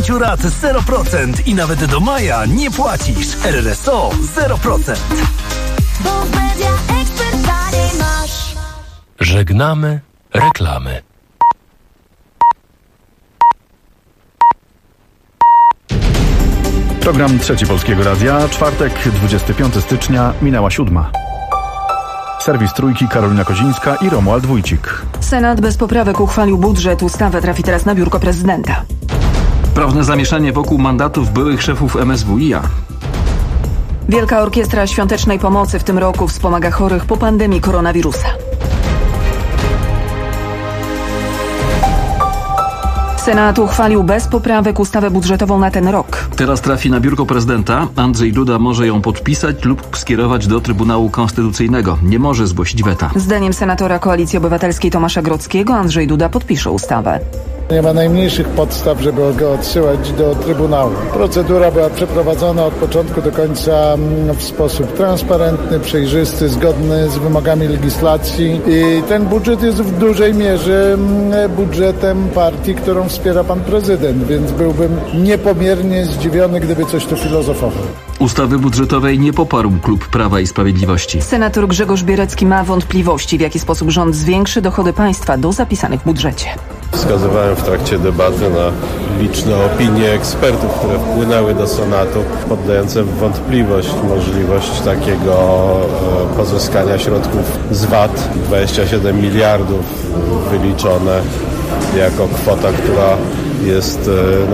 rat 0% i nawet do maja nie płacisz. RRSO 0%. Bo w Media Expert taniej masz. Żegnamy reklamy. Program Trzeci Polskiego Radia, czwartek, 25 stycznia, minęła 7. Serwis Trójki, Karolina Kozińska i Romuald Wójcik. Senat bez poprawek uchwalił budżet. Ustawa trafi teraz na biurko prezydenta. Prawne zamieszanie wokół mandatów byłych szefów MSWiA. Wielka Orkiestra Świątecznej Pomocy w tym roku wspomaga chorych po pandemii koronawirusa. Senat uchwalił bez poprawek ustawę budżetową na ten rok. Teraz trafi na biurko prezydenta. Andrzej Duda może ją podpisać lub skierować do Trybunału Konstytucyjnego. Nie może zgłosić weta. Zdaniem senatora Koalicji Obywatelskiej Tomasza Grodzkiego Andrzej Duda podpisze ustawę. Nie ma najmniejszych podstaw, żeby go odsyłać do Trybunału. Procedura była przeprowadzona od początku do końca w sposób transparentny, przejrzysty, zgodny z wymogami legislacji i ten budżet jest w dużej mierze budżetem partii, którą wspiera pan prezydent, więc byłbym niepomiernie zdziwiony, gdyby coś tu filozofował. Ustawy budżetowej nie poparł klub Prawa i Sprawiedliwości. Senator Grzegorz Bierecki ma wątpliwości, w jaki sposób rząd zwiększy dochody państwa do zapisanych w budżecie. Wskazywałem w trakcie debaty na liczne opinie ekspertów, które wpłynęły do Senatu, poddające w wątpliwość możliwość takiego pozyskania środków z VAT. 27 miliardów wyliczone jako kwota, która jest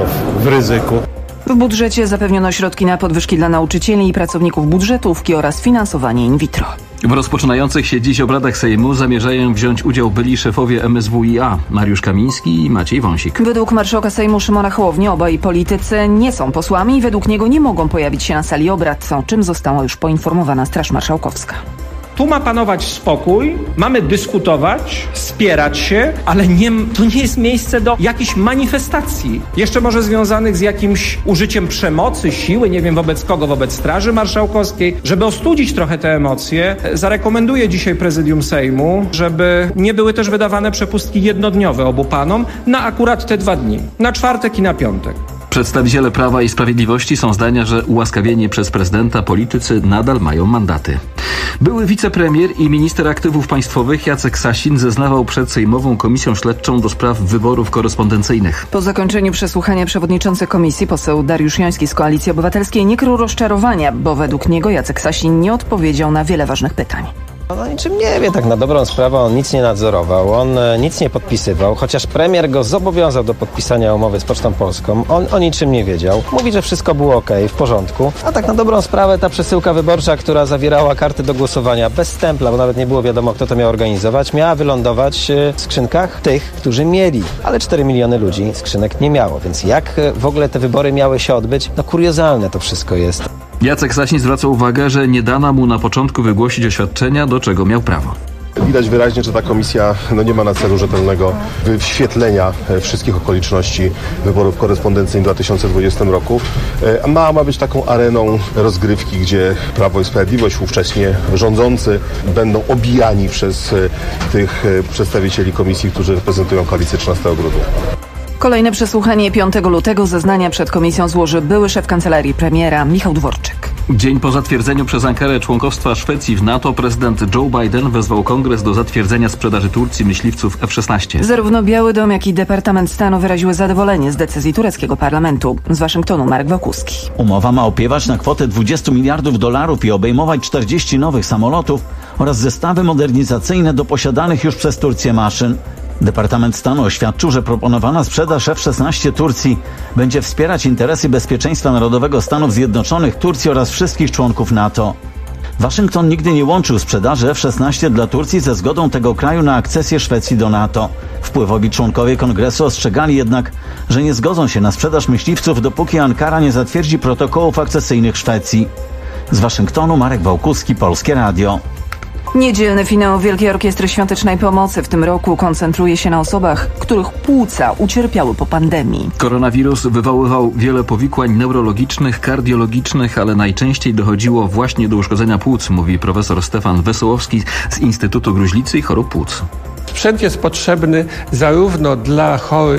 w ryzyku. W budżecie zapewniono środki na podwyżki dla nauczycieli i pracowników budżetówki oraz finansowanie in vitro. W rozpoczynających się dziś obradach Sejmu zamierzają wziąć udział byli szefowie MSWiA Mariusz Kamiński i Maciej Wąsik. Według marszałka Sejmu Szymona Hołowni obaj politycy nie są posłami i według niego nie mogą pojawić się na sali obrad, o czym została już poinformowana Straż Marszałkowska. Tu ma panować spokój, mamy dyskutować, spierać się, ale to nie jest miejsce do jakichś manifestacji. Jeszcze może związanych z jakimś użyciem przemocy, siły, nie wiem wobec kogo, wobec Straży Marszałkowskiej. Żeby ostudzić trochę te emocje, zarekomenduję dzisiaj Prezydium Sejmu, żeby nie były też wydawane przepustki jednodniowe obu panom na akurat te 2 dni, na czwartek i na piątek. Przedstawiciele Prawa i Sprawiedliwości są zdania, że ułaskawieni przez prezydenta politycy nadal mają mandaty. Były wicepremier i minister aktywów państwowych Jacek Sasin zeznawał przed Sejmową Komisją Śledczą do spraw wyborów korespondencyjnych. Po zakończeniu przesłuchania przewodniczący komisji poseł Dariusz Joński z Koalicji Obywatelskiej nie krył rozczarowania, bo według niego Jacek Sasin nie odpowiedział na wiele ważnych pytań. On o niczym nie wie, tak na dobrą sprawę, on nic nie nadzorował, on nic nie podpisywał, chociaż premier go zobowiązał do podpisania umowy z Pocztą Polską, on o niczym nie wiedział. Mówi, że wszystko było okej, w porządku, a tak na dobrą sprawę ta przesyłka wyborcza, która zawierała karty do głosowania bez stempla, bo nawet nie było wiadomo, kto to miał organizować, miała wylądować w skrzynkach tych, którzy mieli, ale 4 miliony ludzi skrzynek nie miało, więc jak w ogóle te wybory miały się odbyć? No kuriozalne to wszystko jest. Jacek Sasin zwraca uwagę, że nie dano mu na początku wygłosić oświadczenia, do czego miał prawo. Widać wyraźnie, że ta komisja nie ma na celu rzetelnego wyświetlenia wszystkich okoliczności wyborów korespondencyjnych w 2020 roku. Ma być taką areną rozgrywki, gdzie Prawo i Sprawiedliwość, ówcześnie rządzący, będą obijani przez tych przedstawicieli komisji, którzy reprezentują koalicję 13 grudnia. Kolejne przesłuchanie 5 lutego. Zeznania przed komisją złoży były szef kancelarii premiera Michał Dworczyk. Dzień po zatwierdzeniu przez Ankarę członkostwa Szwecji w NATO prezydent Joe Biden wezwał kongres do zatwierdzenia sprzedaży Turcji myśliwców F-16. Zarówno Biały Dom, jak i Departament Stanu wyraziły zadowolenie z decyzji tureckiego parlamentu. Z Waszyngtonu Marek Wałkuski. Umowa ma opiewać na kwotę $20 miliardów i obejmować 40 nowych samolotów oraz zestawy modernizacyjne do posiadanych już przez Turcję maszyn. Departament Stanu oświadczył, że proponowana sprzedaż F-16 Turcji będzie wspierać interesy bezpieczeństwa narodowego Stanów Zjednoczonych, Turcji oraz wszystkich członków NATO. Waszyngton nigdy nie łączył sprzedaży F-16 dla Turcji ze zgodą tego kraju na akcesję Szwecji do NATO. Wpływowi członkowie kongresu ostrzegali jednak, że nie zgodzą się na sprzedaż myśliwców, dopóki Ankara nie zatwierdzi protokołów akcesyjnych Szwecji. Z Waszyngtonu Marek Wałkuski, Polskie Radio. Niedzielny finał Wielkiej Orkiestry Świątecznej Pomocy w tym roku koncentruje się na osobach, których płuca ucierpiały po pandemii. Koronawirus wywoływał wiele powikłań neurologicznych, kardiologicznych, ale najczęściej dochodziło właśnie do uszkodzenia płuc, mówi profesor Stefan Wesołowski z Instytutu Gruźlicy i Chorób Płuc. Sprzęt jest potrzebny zarówno dla chorych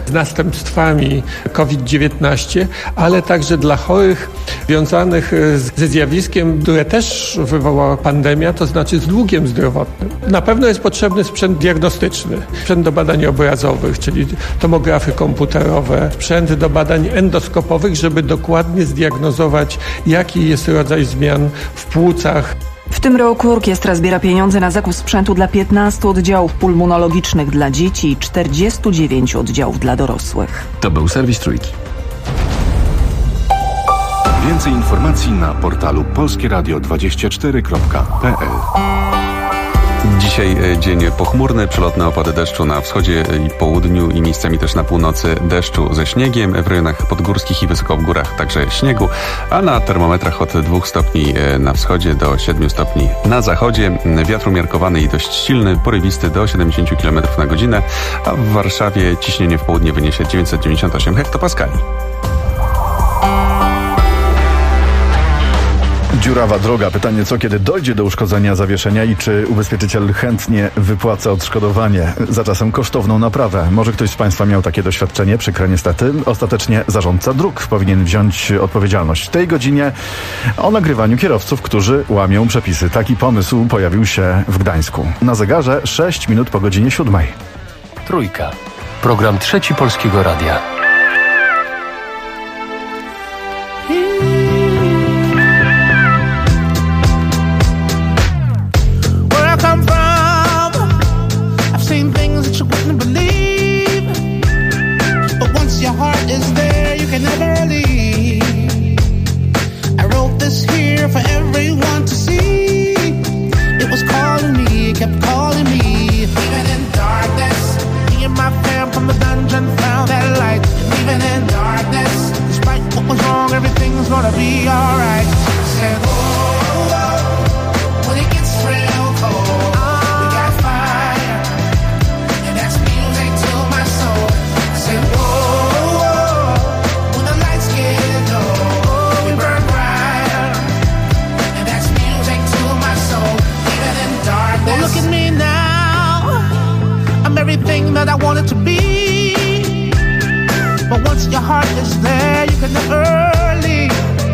z następstwami COVID-19, ale także dla chorych związanych ze zjawiskiem, które też wywołała pandemia, to znaczy z długiem zdrowotnym. Na pewno jest potrzebny sprzęt diagnostyczny, sprzęt do badań obrazowych, czyli tomografy komputerowe, sprzęt do badań endoskopowych, żeby dokładnie zdiagnozować, jaki jest rodzaj zmian w płucach. W tym roku orkiestra zbiera pieniądze na zakup sprzętu dla 15 oddziałów pulmonologicznych dla dzieci i 49 oddziałów dla dorosłych. To był serwis Trójki. Więcej informacji na portalu polskieradio24.pl. Dzisiaj dzień pochmurny, przelotne opady deszczu na wschodzie i południu i miejscami też na północy deszczu ze śniegiem, w rejonach podgórskich i wysoko w górach także śniegu, a na termometrach od 2 stopni na wschodzie do 7 stopni na zachodzie. Wiatr umiarkowany i dość silny, porywisty do 70 km na godzinę, a w Warszawie ciśnienie w południe wyniesie 998 hektopaskali. Dziurawa droga. Pytanie, co kiedy dojdzie do uszkodzenia zawieszenia i czy ubezpieczyciel chętnie wypłaca odszkodowanie za czasem kosztowną naprawę. Może ktoś z Państwa miał takie doświadczenie, przykre niestety. Ostatecznie zarządca dróg powinien wziąć odpowiedzialność w tej godzinie o nagrywaniu kierowców, którzy łamią przepisy. Taki pomysł pojawił się w Gdańsku. Na zegarze 6 minut po godzinie 7. Trójka. Program Trzeci Polskiego Radia. Gonna be alright. Said, whoa, whoa, when it gets real cold, we got fire, and that's music to my soul. Said, whoa, whoa, when the lights get low, we burn brighter, and that's music to my soul. Even in darkness. Well, look at me now, I'm everything that I wanted to be. But once your heart is there, you can never leave.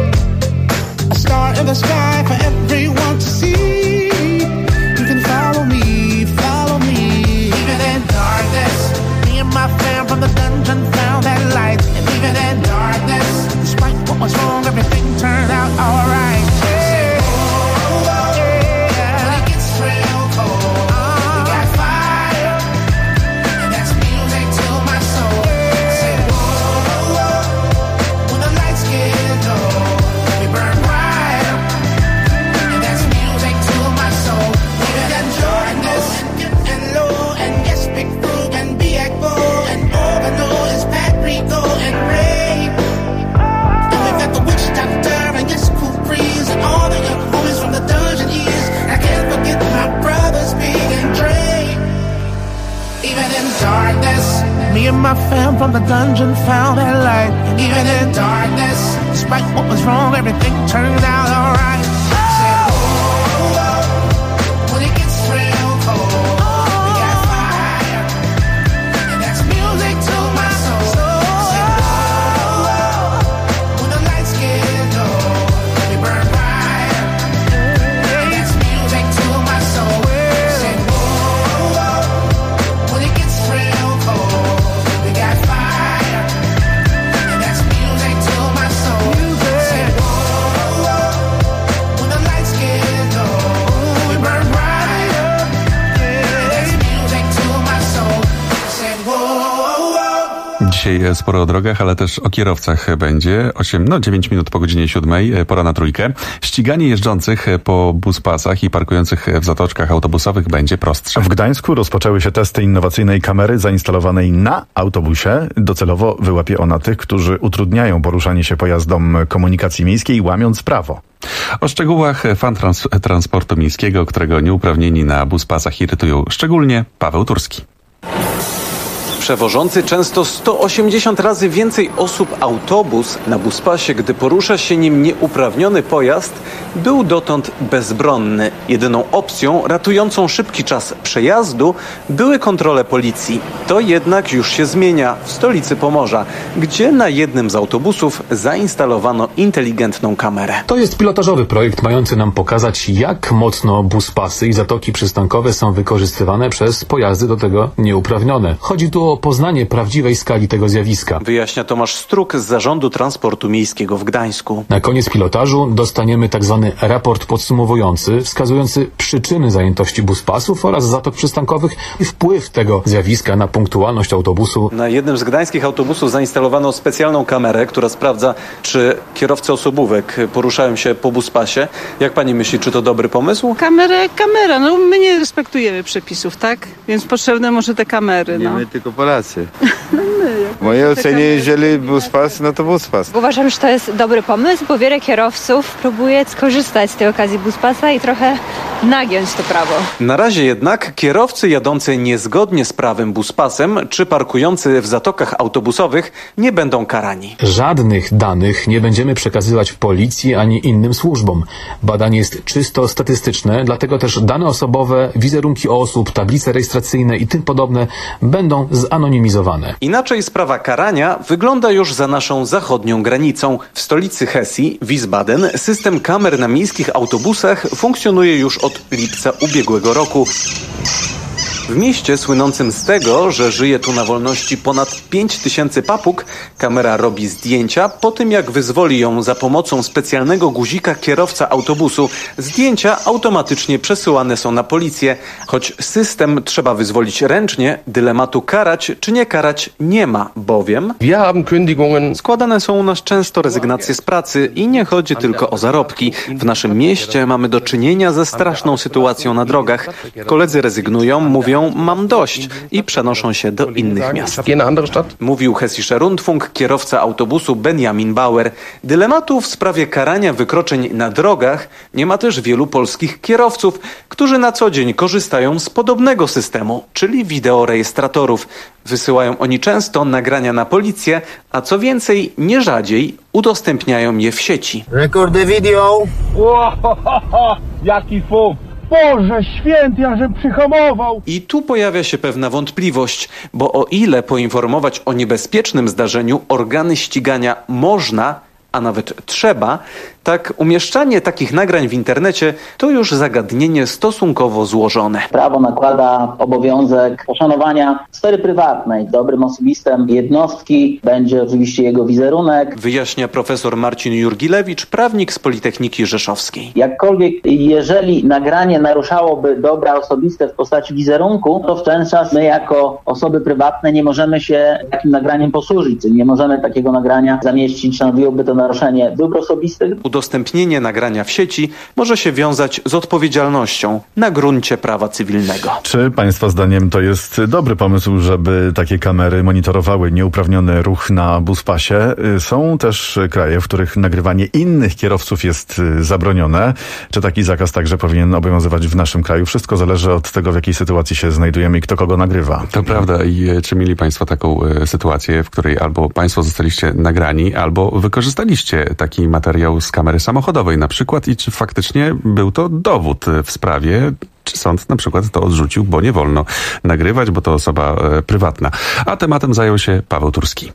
A star in the sky for everyone to see. You can follow me, follow me. Even in darkness, me and my fam from the dungeon found that light. And even in darkness, despite what was wrong, everything turned out alright. Yeah. Oh, oh, yeah. When it gets real cold, we got fire, and that's music to my soul. Say, whoa, whoa, when the lights get low, we burn bright, and that's music to my soul. Even in darkness, and low, and yes, big fruit, and be echo, and organo is Patrico and Ray. And we've got the witch doctor, and yes, cool breeze, and all the young homies from the dungeon years. I can't forget my brothers, Big and Dre. Even in darkness, me and my fam from the dungeon found that light. And even in darkness, despite what was wrong, everything turned out alright. Said, whoa, whoa, when it gets real cold, we got fire, and that's music to my soul. Said, whoa, whoa, when the lights get low, we burn bright, and that's music to my soul. Said, whoa, whoa, when it gets real cold, we got fire, and that's music to my soul. Said, whoa, whoa, when the lights get low, we burn brighter, and that's music to my soul. Said, whoa, whoa. Dzisiaj sporo o drogach, ale też o kierowcach będzie. 9 minut po godzinie 7, pora na Trójkę. Ściganie jeżdżących po buspasach i parkujących w zatoczkach autobusowych będzie prostsze. W Gdańsku rozpoczęły się testy innowacyjnej kamery zainstalowanej na autobusie. Docelowo wyłapie ona tych, którzy utrudniają poruszanie się pojazdom komunikacji miejskiej, łamiąc prawo. O szczegółach fan transportu miejskiego, którego nieuprawnieni na buspasach irytują szczególnie, Paweł Turski. Przewożący często 180 razy więcej osób autobus na buspasie, gdy porusza się nim nieuprawniony pojazd, był dotąd bezbronny. Jedyną opcją ratującą szybki czas przejazdu były kontrole policji. To jednak już się zmienia w stolicy Pomorza, gdzie na jednym z autobusów zainstalowano inteligentną kamerę. To jest pilotażowy projekt mający nam pokazać, jak mocno buspasy i zatoki przystankowe są wykorzystywane przez pojazdy do tego nieuprawnione. Chodzi tu o poznanie prawdziwej skali tego zjawiska. Wyjaśnia Tomasz Struk z Zarządu Transportu Miejskiego w Gdańsku. Na koniec pilotażu dostaniemy tzw. raport podsumowujący, wskazujący przyczyny zajętości buspasów oraz zatok przystankowych i wpływ tego zjawiska na punktualność autobusu. Na jednym z gdańskich autobusów zainstalowano specjalną kamerę, która sprawdza, czy kierowcy osobówek poruszają się po buspasie. Jak pani myśli, czy to dobry pomysł? Kamera. No my nie respektujemy przepisów, tak? Więc potrzebne może te kamery. Nie my, tylko Polacy. W mojej ocenie, jeżeli buspas, no to buspas. Uważam, że to jest dobry pomysł, bo wiele kierowców próbuje skorzystać z tej okazji buspasa i trochę nagiąć to prawo. Na razie jednak kierowcy jadący niezgodnie z prawem buspasem czy parkujący w zatokach autobusowych nie będą karani. Żadnych danych nie będziemy przekazywać policji ani innym służbom. Badanie jest czysto statystyczne, dlatego też dane osobowe, wizerunki osób, tablice rejestracyjne i tym podobne będą zanonimizowane. Inaczej sprawa karania wygląda już za naszą zachodnią granicą. W stolicy Hesji, Wiesbaden, system kamer na miejskich autobusach funkcjonuje już od lipca ubiegłego roku. W mieście słynącym z tego, że żyje tu na wolności ponad 5000 papug, kamera robi zdjęcia po tym, jak wyzwoli ją za pomocą specjalnego guzika kierowca autobusu. Zdjęcia automatycznie przesyłane są na policję. Choć system trzeba wyzwolić ręcznie, dylematu karać czy nie karać nie ma, bowiem składane są u nas często rezygnacje z pracy i nie chodzi tylko o zarobki. W naszym mieście mamy do czynienia ze straszną sytuacją na drogach. Koledzy rezygnują, mówią: mam dość i przenoszą się do innych miast. Mówił Hessischer Rundfunk kierowca autobusu Benjamin Bauer. Dylematu w sprawie karania wykroczeń na drogach nie ma też wielu polskich kierowców, którzy na co dzień korzystają z podobnego systemu, czyli wideorejestratorów. Wysyłają oni często nagrania na policję, a co więcej, nie rzadziej udostępniają je w sieci. Rekordy video. Jaki fuk! Boże święty, ja żem przyhamował! I tu pojawia się pewna wątpliwość, bo o ile poinformować o niebezpiecznym zdarzeniu organy ścigania można, a nawet trzeba, tak umieszczanie takich nagrań w internecie to już zagadnienie stosunkowo złożone. Prawo nakłada obowiązek poszanowania sfery prywatnej. Dobrym osobistem jednostki będzie oczywiście jego wizerunek. Wyjaśnia profesor Marcin Jurgilewicz, prawnik z Politechniki Rzeszowskiej. Jakkolwiek, jeżeli nagranie naruszałoby dobra osobiste w postaci wizerunku, to w ten czas my jako osoby prywatne nie możemy się takim nagraniem posłużyć. Czyli nie możemy takiego nagrania zamieścić, stanowiłoby to naruszenie dóbr osobistych. Udostępnienie nagrania w sieci może się wiązać z odpowiedzialnością na gruncie prawa cywilnego. Czy Państwa zdaniem to jest dobry pomysł, żeby takie kamery monitorowały nieuprawniony ruch na buspasie? Są też kraje, w których nagrywanie innych kierowców jest zabronione. Czy taki zakaz także powinien obowiązywać w naszym kraju? Wszystko zależy od tego, w jakiej sytuacji się znajdujemy i kto kogo nagrywa. To prawda. I czy mieli Państwo taką sytuację, w której albo Państwo zostaliście nagrani, albo wykorzystaliście taki materiał z kamery samochodowej na przykład i czy faktycznie był to dowód w sprawie, czy sąd na przykład to odrzucił, bo nie wolno nagrywać, bo to osoba prywatna. A tematem zajął się Paweł Turski.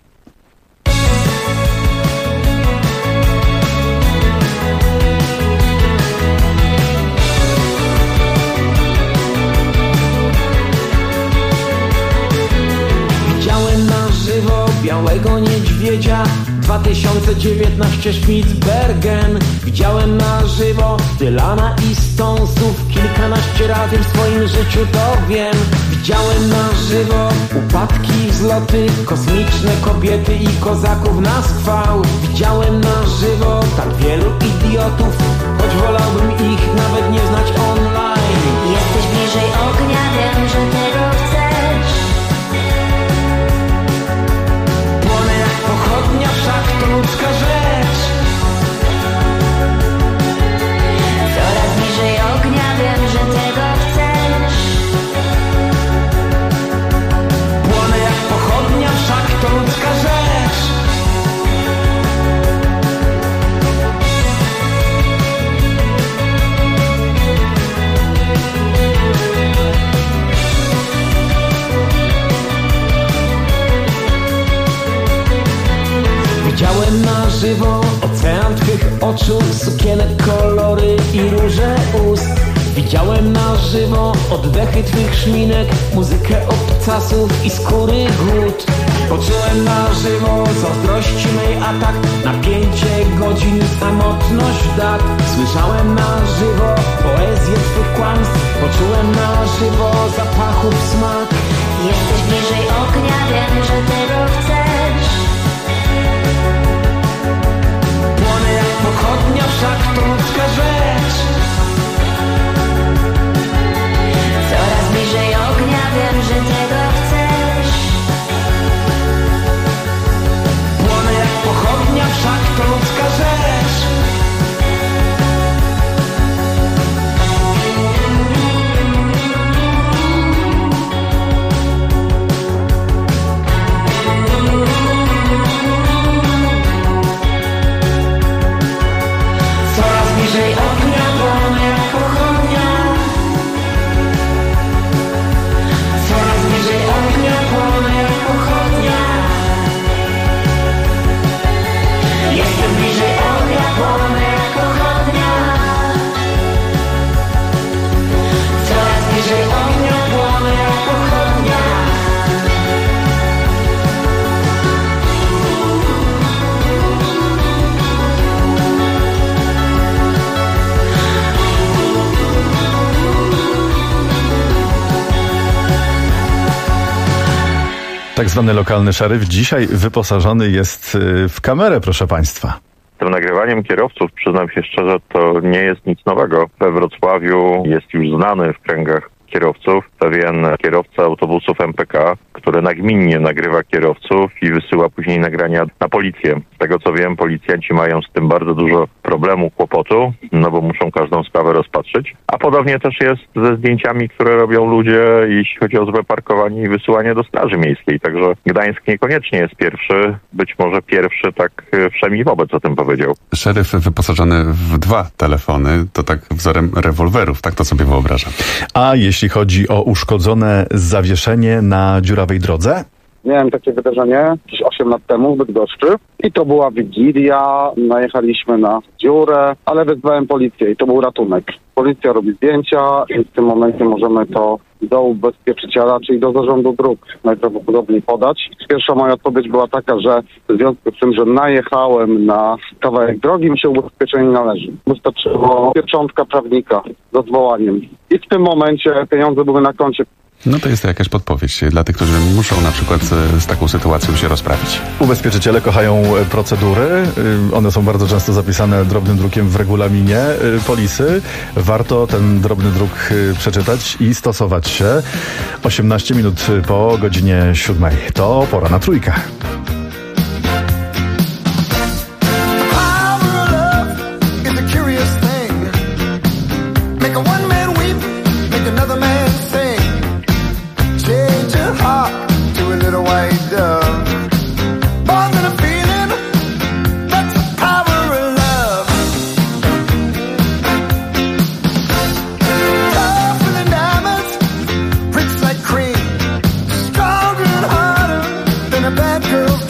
Widziałem na żywo białego niedźwiedzia 2019 Spitsbergen. Widziałem na żywo Dylana i Stonesów kilkanaście razy w swoim życiu, to wiem. Widziałem na żywo upadki, wzloty, kosmiczne kobiety i kozaków na schwał. Widziałem na żywo tak wielu idiotów, choć wolałbym ich nawet nie znać online. Jesteś bliżej ognia, wiem, że tego chcesz. Płonę jak pochodnia, wszak to ludzka rzecz. Coraz bliżej ognia, wiem, że tego chcesz. Płonę jak pochodnia. na żywo ocean twych oczu, sukienek, kolory i róże ust. Widziałem na żywo oddechy twych szminek, muzykę obcasów i skóry głód. Poczułem na żywo zazdrości mej atak, napięcie godzin, samotność dat. Słyszałem na żywo poezję twych kłamstw, poczułem na żywo zapachów smak. Jesteś bliżej ognia, wiem, że tego chcesz. Płonę jak pochodnia, wszak to ludzka rzecz. Coraz bliżej ognia, wiem, że tego chcesz. Płonę jak pochodnia, wszak to ludzka rzecz. Coraz bliżej ognia, płonę jak pochodnia. Coraz bliżej ognia, płonę jak pochodnia. Jestem bliżej ognia, płonę jak pochodnia. Coraz bliżej ognia, płonę jak pochodnia. Tak zwany lokalny szeryf dzisiaj wyposażony jest w kamerę, proszę państwa. Tym nagrywaniem kierowców, przyznam się szczerze, to nie jest nic nowego. We Wrocławiu jest już znany w kręgach kierowców pewien kierowca autobusów MPK, który nagminnie nagrywa kierowców i wysyła później nagrania na policję. Z tego co wiem, policjanci mają z tym bardzo dużo problemu, kłopotu, no bo muszą każdą sprawę rozpatrzyć. A podobnie też jest ze zdjęciami, które robią ludzie, jeśli chodzi o złe parkowanie i wysyłanie do Straży Miejskiej. Także Gdańsk niekoniecznie jest pierwszy, być może pierwszy tak wszemi wobec o tym powiedział. Szeryf wyposażony w 2 telefony, to tak wzorem rewolwerów, tak to sobie wyobrażam. A jeśli chodzi o uszkodzone zawieszenie na dziurawej drodze? Miałem takie wydarzenie gdzieś 8 lat temu w Bydgoszczy i to była Wigilia, najechaliśmy na dziurę, ale wezwałem policję i to był ratunek. Policja robi zdjęcia i w tym momencie możemy to do ubezpieczyciela, czyli do zarządu dróg najprawdopodobniej podać. Pierwsza moja odpowiedź była taka, że w związku z tym, że najechałem na kawałek drogi, mi się ubezpieczenie należy. Wystarczyło pieczątka prawnika z odwołaniem. I w tym momencie pieniądze były na koncie. No to jest to jakaś podpowiedź dla tych, którzy muszą na przykład z taką sytuacją się rozprawić. Ubezpieczyciele kochają procedury. One są bardzo często zapisane drobnym drukiem w regulaminie polisy. Warto ten drobny druk przeczytać i stosować się. 18 minut po godzinie 7. To pora na Trójkę. Bad girl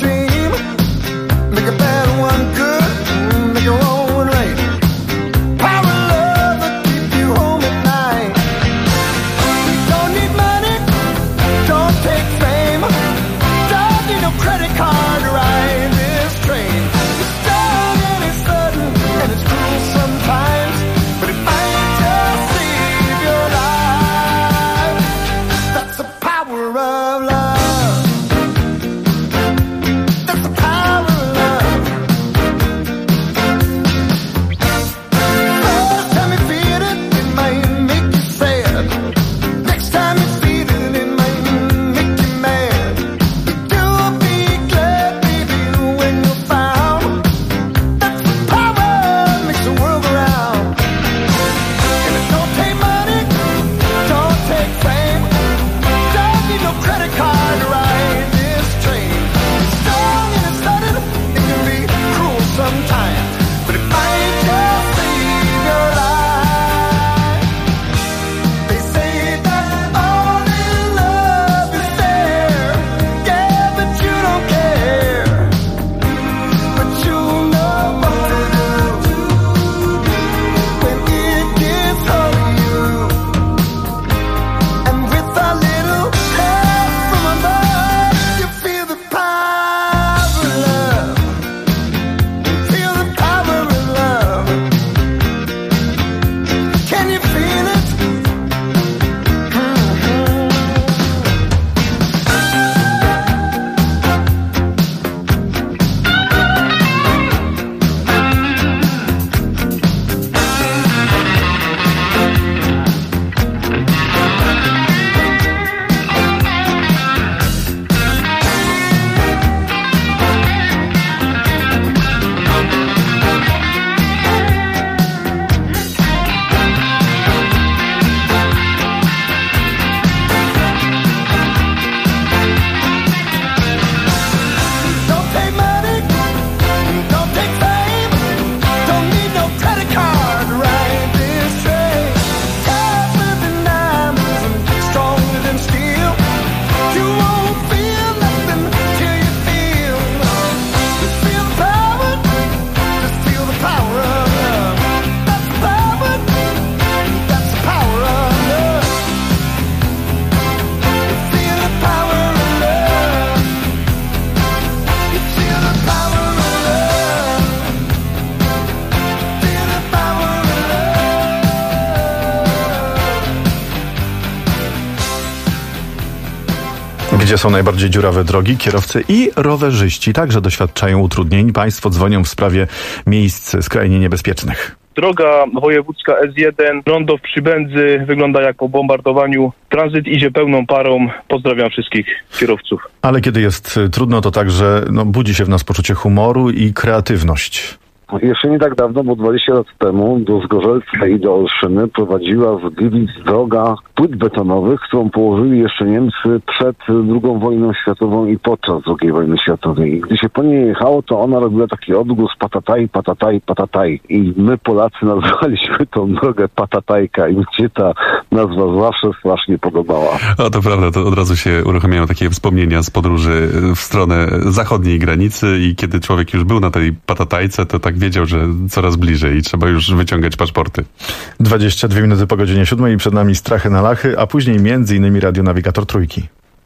Gdzie są najbardziej dziurawe drogi? Kierowcy i rowerzyści także doświadczają utrudnień. Państwo dzwonią w sprawie miejsc skrajnie niebezpiecznych. Droga wojewódzka S1, rondo w Przybędzy wygląda jak po bombardowaniu. Tranzyt idzie pełną parą. Pozdrawiam wszystkich kierowców. Ale kiedy jest trudno, to także budzi się w nas poczucie humoru i kreatywność. Jeszcze nie tak dawno, bo 20 lat temu do Zgorzelca i do Olszyny prowadziła z Gliwic droga płyt betonowych, którą położyli jeszcze Niemcy przed II wojną światową i podczas II wojny światowej. I gdy się po niej jechało, to ona robiła taki odgłos patataj, patataj, patataj. I my Polacy nazwaliśmy tą drogę Patatajka i mi się ta nazwa zawsze strasznie podobała. O, to prawda, to od razu się uruchamiają takie wspomnienia z podróży w stronę zachodniej granicy i kiedy człowiek już był na tej Patatajce, to tak wiedział, że coraz bliżej i trzeba już wyciągać paszporty. 22 minuty po godzinie 7 i przed nami Strachy na Lachy, a później m.in. radionawigator Trójki.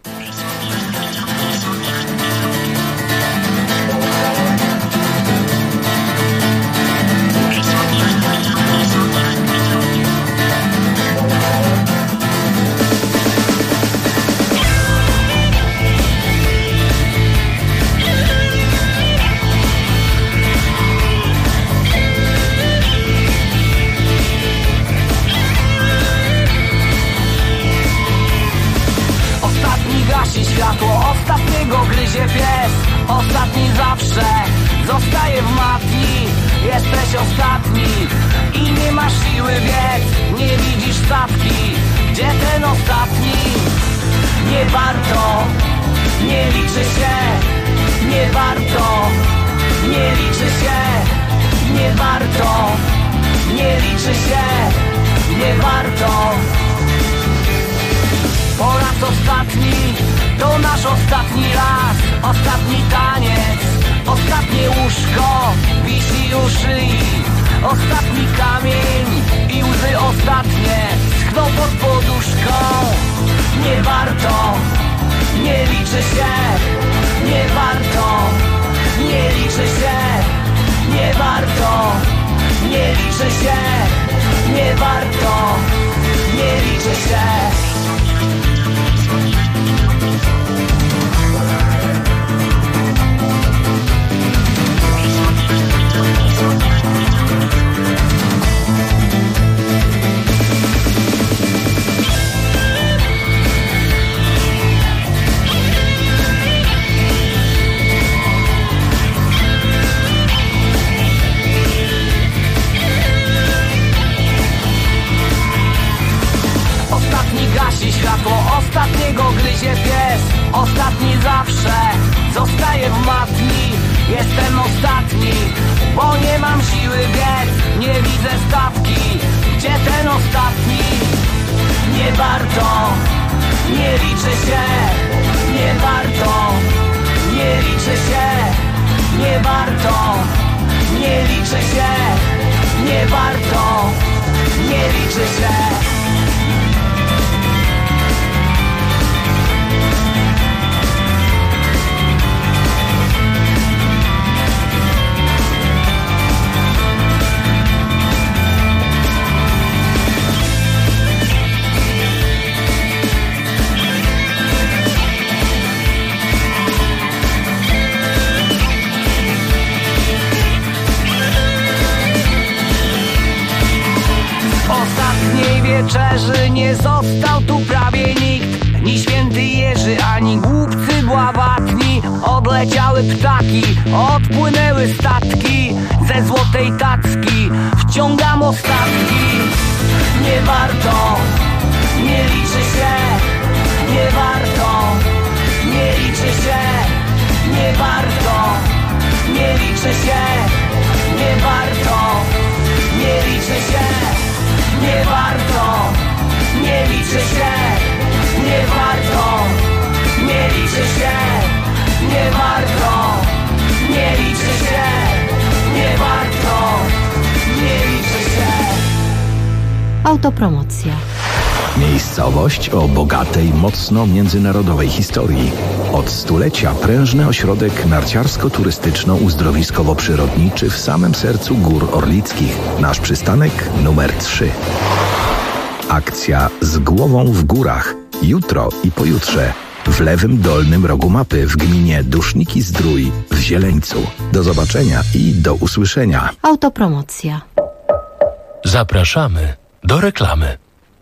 Ostatniego gryzie pies, ostatni zawsze zostaje w matni. Jesteś ostatni i nie masz siły biec. Nie widzisz statki, gdzie ten ostatni? Nie warto, nie liczy się. Nie warto, nie liczy się. Nie warto, nie liczy się. Nie warto. Po raz ostatni, to nasz ostatni raz. Ostatni taniec, ostatnie łóżko wisi u szyi. Ostatni kamień i łzy ostatnie schną pod poduszką. Nie warto, nie liczy się. Nie warto, nie liczy się. Nie warto, nie liczy się. Nie warto, nie liczy się. Gasi światło, ostatniego gryzie pies. Ostatni zawsze zostaje w matni. Jestem ostatni, bo nie mam siły biec. Nie widzę stawki, gdzie ten ostatni? Nie warto, nie liczy się. Nie warto, nie liczy się. Nie warto, nie liczy się. Nie warto, nie liczy się. Wieczerzy nie został tu prawie nikt. Ni święty Jerzy, ani głupcy bławatni. Odleciały ptaki, odpłynęły statki. Ze złotej tacki wciągam ostatki. Nie warto, nie liczy się. Nie warto, nie liczy się. Nie warto, nie liczy się. Nie warto, nie liczy się. Nie warto, nie liczy się. Nie warto, nie liczy się. Nie warto, nie liczy się. Nie warto, nie liczy się. Autopromocja. Miejscowość o bogatej, mocno międzynarodowej historii. Od stulecia prężny ośrodek narciarsko-turystyczno-uzdrowiskowo-przyrodniczy w samym sercu Gór Orlickich. Nasz przystanek numer 3. Akcja Z głową w górach. Jutro i pojutrze. w lewym dolnym rogu mapy w gminie Duszniki-Zdrój w Zieleńcu. Do zobaczenia i do usłyszenia. Autopromocja. Zapraszamy do reklamy.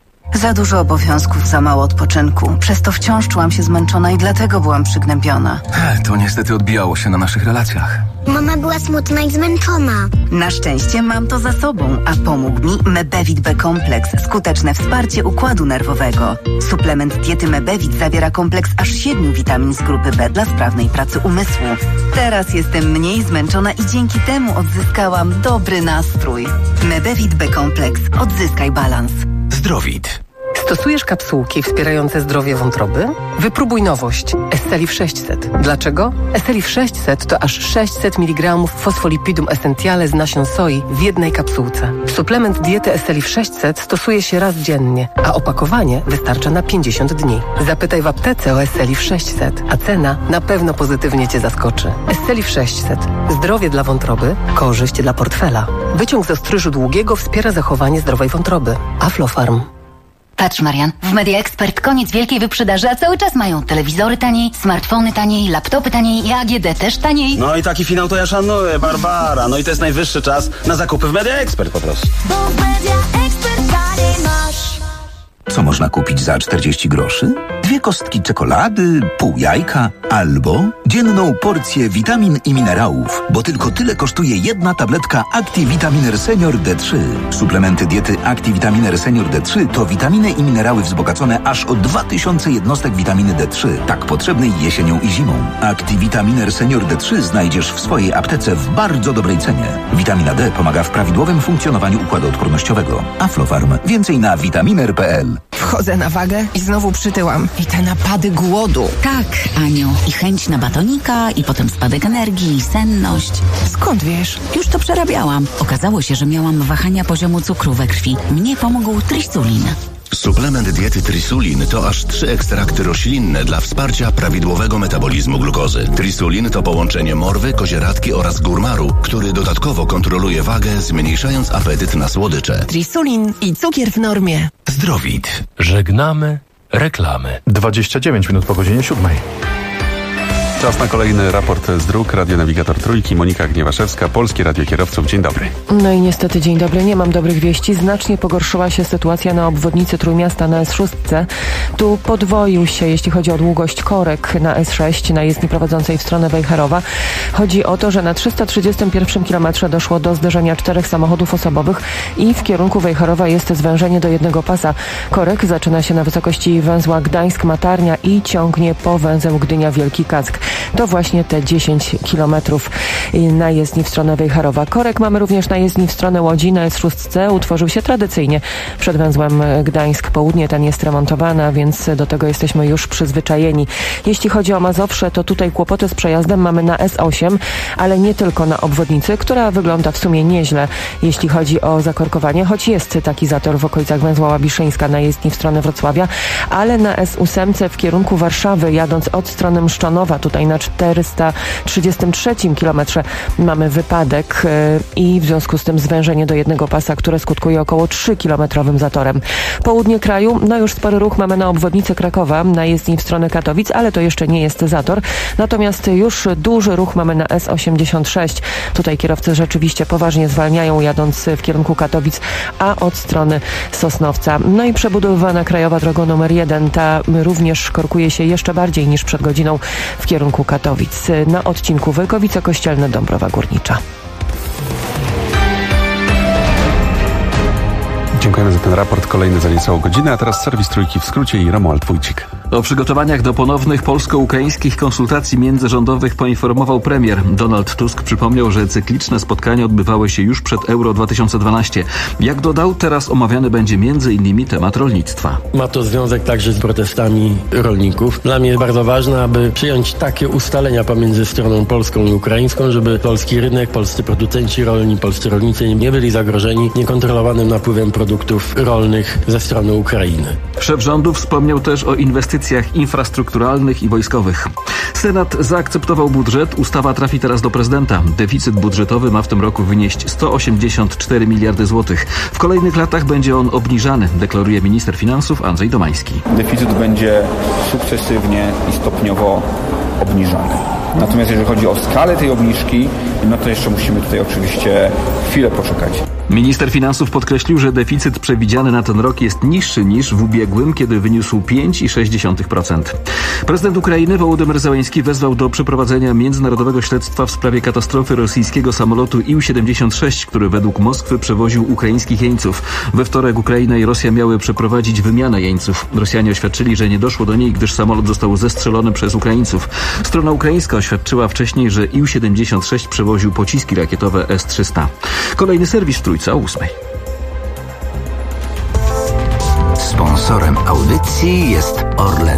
Za dużo obowiązków, za mało odpoczynku. Przez to wciąż czułam się zmęczona i dlatego byłam przygnębiona. To niestety odbijało się na naszych relacjach. Mama była smutna i zmęczona. Na szczęście mam to za sobą, a pomógł mi Mebevit B-kompleks. Skuteczne wsparcie układu nerwowego. Suplement diety Mebevit zawiera kompleks aż 7 witamin z grupy B dla sprawnej pracy umysłu. Teraz jestem mniej zmęczona i dzięki temu odzyskałam dobry nastrój. Mebevit B-kompleks. Odzyskaj balans. Zdrowit. Stosujesz kapsułki wspierające zdrowie wątroby? Wypróbuj nowość. Esselif 600. Dlaczego? Esselif 600 to aż 600 mg fosfolipidum essentiale z nasion soi w jednej kapsułce. Suplement diety Esselif 600 stosuje się raz dziennie, a opakowanie wystarcza na 50 dni. Zapytaj w aptece o Esselif 600, a cena na pewno pozytywnie Cię zaskoczy. Esselif 600. Zdrowie dla wątroby, korzyść dla portfela. Wyciąg z ostryżu długiego wspiera zachowanie zdrowej wątroby. Aflofarm. Patrz, Marian, w Media Expert koniec wielkiej wyprzedaży, a cały czas mają telewizory taniej, smartfony taniej, laptopy taniej i AGD też taniej. No i taki finał to ja szanuję, Barbara. No i to jest najwyższy czas na zakupy w Media Expert po prostu. Bo w Media Expert taniej masz. Co można kupić za 40 groszy? 2 kostki czekolady, pół jajka albo dzienną porcję witamin i minerałów, bo tylko tyle kosztuje jedna tabletka ActiVitaminer Senior D3. Suplementy diety ActiVitaminer Senior D3 to witaminy i minerały wzbogacone aż o 2000 jednostek witaminy D3, tak potrzebnej jesienią i zimą. ActiVitaminer Senior D3 znajdziesz w swojej aptece w bardzo dobrej cenie. Witamina D pomaga w prawidłowym funkcjonowaniu układu odpornościowego. Aflofarm. Więcej na vitaminer.pl. Wchodzę na wagę i znowu przytyłam. I te napady głodu. Tak, Aniu. I chęć na batonika, i potem spadek energii, i senność. Skąd wiesz? Już to przerabiałam. Okazało się, że miałam wahania poziomu cukru we krwi. Mnie pomógł Trisulin. Suplement diety Trisulin to aż 3 ekstrakty roślinne dla wsparcia prawidłowego metabolizmu glukozy. Trisulin to połączenie morwy, kozieradki oraz górmaru, który dodatkowo kontroluje wagę, zmniejszając apetyt na słodycze. Trisulin i cukier w normie. Zdrowit. Żegnamy reklamy. 29 minut po godzinie 7. Czas na kolejny raport z dróg. Radionawigator Trójki, Monika Gniewaszewska, Polskie Radio Kierowców. Dzień dobry. No i niestety dzień dobry, nie mam dobrych wieści. Znacznie pogorszyła się sytuacja na obwodnicy Trójmiasta na S6. Tu podwoił się, jeśli chodzi o długość korek na S6, na jezdni prowadzącej w stronę Wejherowa. Chodzi o to, że na 331 kilometrze doszło do zderzenia 4 samochodów osobowych i w kierunku Wejherowa jest zwężenie do jednego pasa. Korek zaczyna się na wysokości węzła Gdańsk-Matarnia i ciągnie po węzeł Gdynia-Wielki Kack. To właśnie te 10 kilometrów na jezdni w stronę Wejherowa. Korek mamy również na jezdni w stronę Łodzi. Na S6 utworzył się tradycyjnie przed węzłem Gdańsk Południe. Ten jest remontowany, więc do tego jesteśmy już przyzwyczajeni. Jeśli chodzi o Mazowsze, to tutaj kłopoty z przejazdem mamy na S8, ale nie tylko na obwodnicy, która wygląda w sumie nieźle, jeśli chodzi o zakorkowanie, choć jest taki zator w okolicach węzła Łabiszyńska na jezdni w stronę Wrocławia, ale na S8 w kierunku Warszawy, jadąc od strony Mszczonowa, tutaj na 433 kilometrze mamy wypadek i w związku z tym zwężenie do jednego pasa, które skutkuje około 3-kilometrowym zatorem. Południe kraju, no już spory ruch mamy na obwodnicy Krakowa, na jezdni w stronę Katowic, ale to jeszcze nie jest zator. Natomiast już duży ruch mamy na S86. Tutaj kierowcy rzeczywiście poważnie zwalniają, jadąc w kierunku Katowic, a od strony Sosnowca. No i przebudowywana krajowa droga numer 1, ta również korkuje się jeszcze bardziej niż przed godziną w kierunku Katowic. Na odcinku Wojkowice Kościelne, Dąbrowa Górnicza. Dziękujemy za ten raport. Kolejny za niecałą godzinę, a teraz serwis Trójki w skrócie i Romuald Wójcik. O przygotowaniach do ponownych polsko-ukraińskich konsultacji międzyrządowych poinformował premier. Donald Tusk przypomniał, że cykliczne spotkania odbywały się już przed Euro 2012. Jak dodał, teraz omawiany będzie m.in. temat rolnictwa. Ma to związek także z protestami rolników. Dla mnie jest bardzo ważne, aby przyjąć takie ustalenia pomiędzy stroną polską i ukraińską, żeby polski rynek, polscy producenci rolni, polscy rolnicy nie byli zagrożeni niekontrolowanym napływem produktów rolnych ze strony Ukrainy. Szef rządu wspomniał też o inwestycjach inwestycjach infrastrukturalnych i wojskowych. Senat zaakceptował budżet, ustawa trafi teraz do prezydenta. Deficyt budżetowy ma w tym roku wynieść 184 miliardy złotych. W kolejnych latach będzie on obniżany, deklaruje minister finansów Andrzej Domański. Deficyt będzie sukcesywnie i stopniowo obniżany. Natomiast jeżeli chodzi o skalę tej obniżki, no to jeszcze musimy tutaj oczywiście chwilę poczekać. Minister finansów podkreślił, że deficyt przewidziany na ten rok jest niższy niż w ubiegłym, kiedy wyniósł 5,6%. Prezydent Ukrainy Wołodymyr Zełenski wezwał do przeprowadzenia międzynarodowego śledztwa w sprawie katastrofy rosyjskiego samolotu Ił-76, który według Moskwy przewoził ukraińskich jeńców. We wtorek Ukraina i Rosja miały przeprowadzić wymianę jeńców. Rosjanie oświadczyli, że nie doszło do niej, gdyż samolot został zestrzelony przez Ukraińców. Strona ukraińska oświadczyła wcześniej, że Ił-76 przewoził pociski rakietowe S-300. Kolejny serwis w Trójce o 8:00. Sponsorem audycji jest Orlen.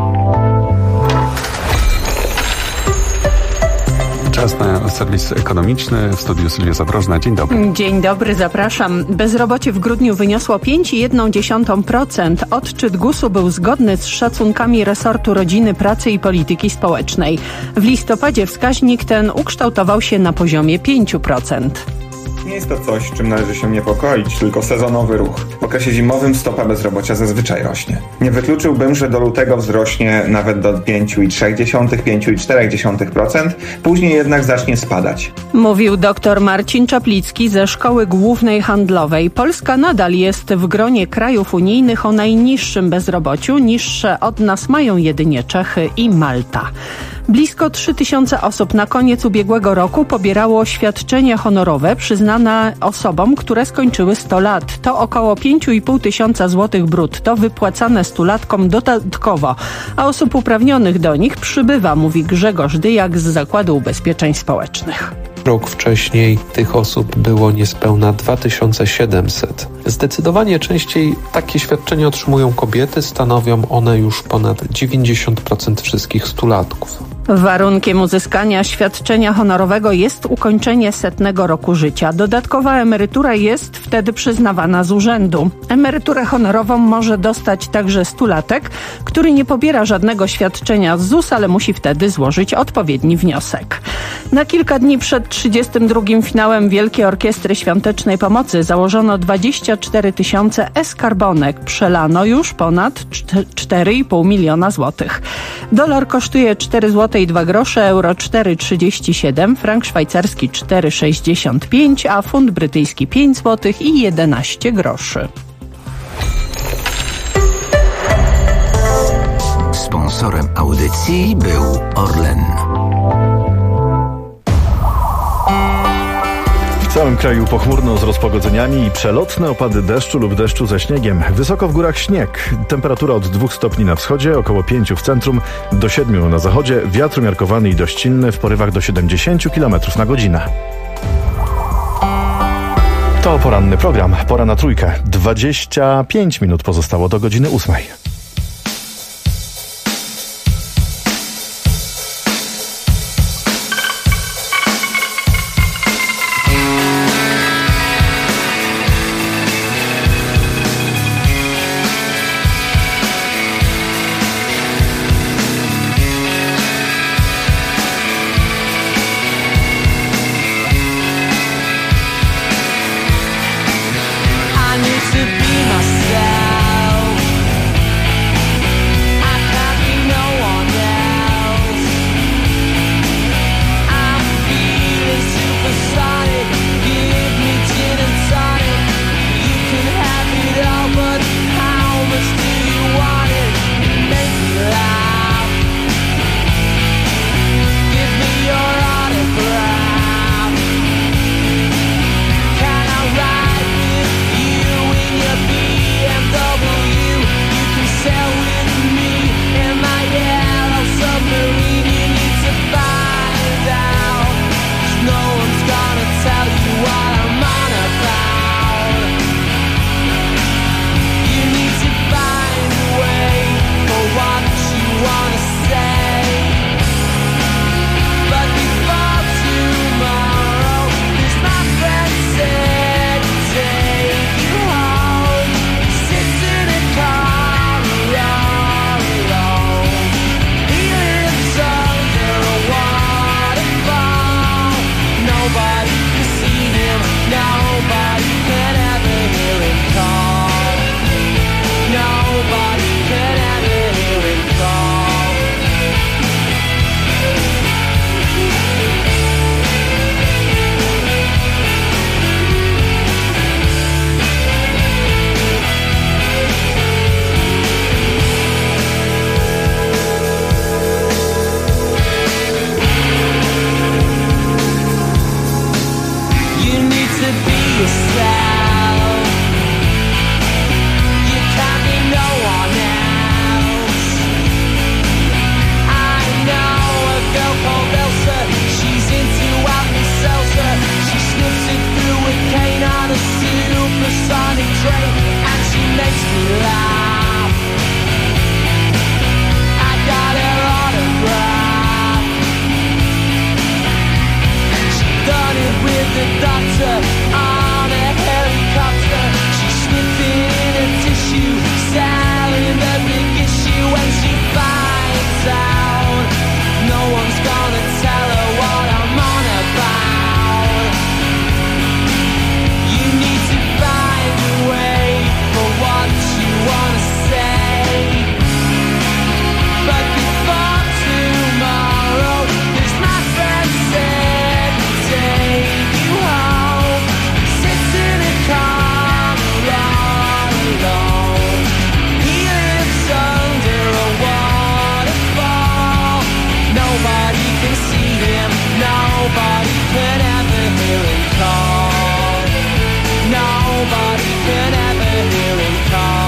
Czas na serwis ekonomiczny. W studiu Sylwia Zadrożna. Dzień dobry. Dzień dobry, zapraszam. Bezrobocie w grudniu wyniosło 5,1%. Odczyt GUS-u był zgodny z szacunkami resortu Rodziny, Pracy i Polityki Społecznej. W listopadzie wskaźnik ten ukształtował się na poziomie 5%. Nie jest to coś, czym należy się niepokoić, tylko sezonowy ruch. W okresie zimowym stopa bezrobocia zazwyczaj rośnie. Nie wykluczyłbym, że do lutego wzrośnie nawet do 5,3%, 5,4%, później jednak zacznie spadać. Mówił dr Marcin Czaplicki ze Szkoły Głównej Handlowej. Polska nadal jest w gronie krajów unijnych o najniższym bezrobociu. Niższe od nas mają jedynie Czechy i Malta. Blisko 3000 osób na koniec ubiegłego roku pobierało świadczenia honorowe przyznane osobom, które skończyły 100 lat. To około 5,5 tysiąca złotych brutto wypłacane stulatkom dodatkowo, a osób uprawnionych do nich przybywa, mówi Grzegorz Dyjak z Zakładu Ubezpieczeń Społecznych. Rok wcześniej tych osób było niespełna 2700. Zdecydowanie częściej takie świadczenia otrzymują kobiety, stanowią one już ponad 90% wszystkich stulatków. Warunkiem uzyskania świadczenia honorowego jest ukończenie 100 roku życia. Dodatkowa emerytura jest wtedy przyznawana z urzędu. Emeryturę honorową może dostać także stulatek, który nie pobiera żadnego świadczenia z ZUS, ale musi wtedy złożyć odpowiedni wniosek. Na kilka dni przed 32. finałem Wielkiej Orkiestry Świątecznej Pomocy założono 24 tysiące e-skarbonek. Przelano już ponad 4,5 miliona złotych. Dolar kosztuje 4 zł i 2 grosze, euro 4,37, frank szwajcarski 4,65, a funt brytyjski 5 zł i 11 groszy. Sponsorem audycji był Orlen. W całym kraju pochmurno z rozpogodzeniami i przelotne opady deszczu lub deszczu ze śniegiem. Wysoko w górach śnieg. Temperatura od 2 stopni na wschodzie, około 5 w centrum, do 7 na zachodzie. Wiatr umiarkowany i dość silny w porywach do 70 km na godzinę. To poranny program. Pora na Trójkę. 25 minut pozostało do godziny 8. I need to be myself. to be yourself. You can't be no one else. I know a girl called Elsa. She's into Alka-Seltzer. She sniffs it through a cane on a supersonic train, and she makes me laugh. I got her autograph. She done it with the doctor on a helicopter. She's sniffing in a tissue, selling the big issue, and she finds out no one's gonna tell her what I'm on about. You need to find a way for what you wanna say. But before tomorrow, this my friend said to take you home. He sits in a corner all alone. He lives under a waterfall. Nobody can see him. Nobody can ever hear him call. Nobody can ever hear him call.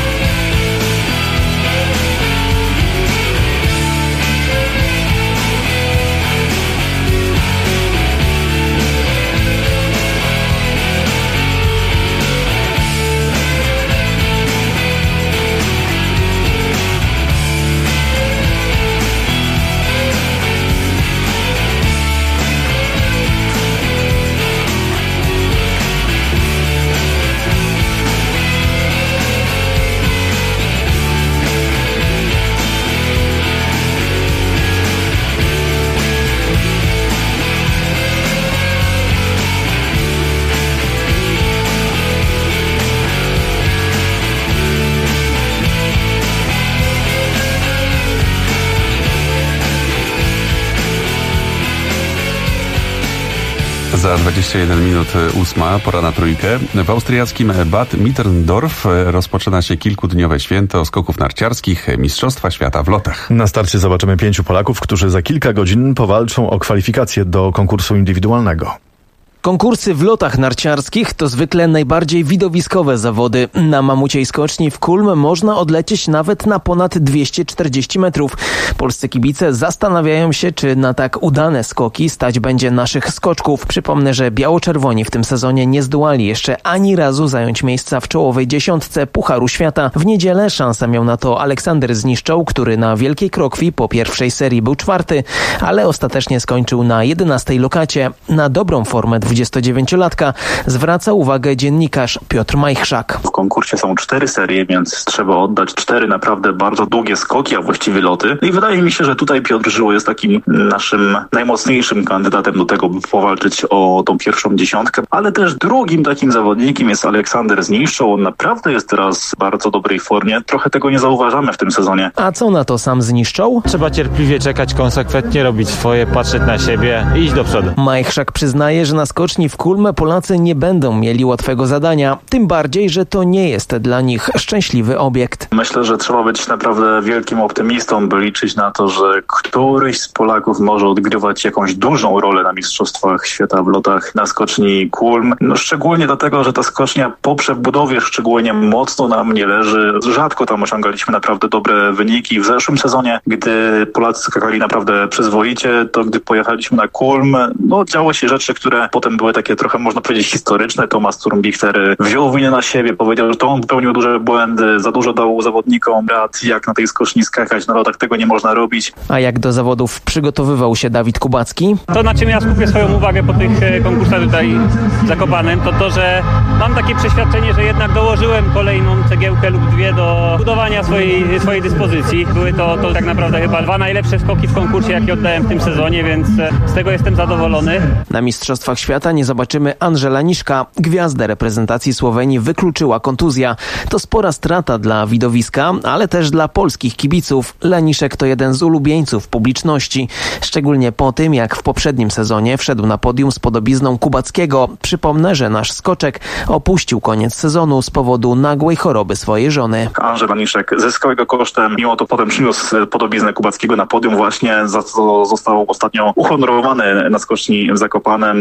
Za 21 minut 8, pora na trójkę. W austriackim Bad Mitterndorf rozpoczyna się kilkudniowe święto skoków narciarskich Mistrzostwa Świata w lotach. Na starcie zobaczymy 5 Polaków, którzy za kilka godzin powalczą o kwalifikacje do konkursu indywidualnego. Konkursy w lotach narciarskich to zwykle najbardziej widowiskowe zawody. Na mamuciej skoczni w Kulm można odlecieć nawet na ponad 240 metrów. Polscy kibice zastanawiają się, czy na tak udane skoki stać będzie naszych skoczków. Przypomnę, że biało-czerwoni w tym sezonie nie zdołali jeszcze ani razu zająć miejsca w czołowej dziesiątce Pucharu Świata. W niedzielę szansę miał na to Aleksander Zniszczoł, który na Wielkiej Krokwi po pierwszej serii był czwarty, ale ostatecznie skończył na 11 lokacie. Na dobrą formę 29-latka zwraca uwagę dziennikarz Piotr Majchrzak. W konkursie są 4 serie, więc trzeba oddać 4 naprawdę bardzo długie skoki, a właściwie loty. I wydaje mi się, że tutaj Piotr Żyło jest takim naszym najmocniejszym kandydatem do tego, by powalczyć o tą pierwszą dziesiątkę. Ale też drugim takim zawodnikiem jest Aleksander Zniszczoł. On naprawdę jest teraz w bardzo dobrej formie. Trochę tego nie zauważamy w tym sezonie. A co na to sam Zniszczoł? Trzeba cierpliwie czekać, konsekwentnie robić swoje, patrzeć na siebie i iść do przodu. Majchrzak przyznaje, że na skoczni w Kulm Polacy nie będą mieli łatwego zadania. Tym bardziej, że to nie jest dla nich szczęśliwy obiekt. Myślę, że trzeba być naprawdę wielkim optymistą, by liczyć na to, że któryś z Polaków może odgrywać jakąś dużą rolę na Mistrzostwach Świata w lotach na skoczni Kulm. No, szczególnie dlatego, że ta skocznia po przebudowie szczególnie mocno nam nie leży. Rzadko tam osiągaliśmy naprawdę dobre wyniki. W zeszłym sezonie, gdy Polacy skakali naprawdę przyzwoicie, to gdy pojechaliśmy na Kulm, no działy się rzeczy, które potem były takie trochę, można powiedzieć, historyczne. Tomasz Sturmbichter wziął winę na siebie, powiedział, że to on popełnił duże błędy, za dużo dał zawodnikom rad, jak na tej skoczni skakać, no tak tego nie można robić. A jak do zawodów przygotowywał się Dawid Kubacki? To, na czym ja skupię swoją uwagę po tych konkursach tutaj w Zakopanem, to, że mam takie przeświadczenie, że jednak dołożyłem kolejną cegiełkę lub dwie do budowania swojej dyspozycji. Były to tak naprawdę chyba 2 najlepsze skoki w konkursie, jakie oddałem w tym sezonie, więc z tego jestem zadowolony. Na Mistrzostwach Świata nie zobaczymy Andrzela Niszka. Gwiazdę reprezentacji Słowenii wykluczyła kontuzja. To spora strata dla widowiska, ale też dla polskich kibiców. Laniszek to jeden z ulubieńców publiczności. Szczególnie po tym, jak w poprzednim sezonie wszedł na podium z podobizną Kubackiego. Przypomnę, że nasz skoczek opuścił koniec sezonu z powodu nagłej choroby swojej żony. Andrzej Laniszek zyskał jego kosztem. Mimo to potem przyniósł podobiznę Kubackiego na podium właśnie, za co został ostatnio uhonorowany na skoczni w Zakopanem. Dostał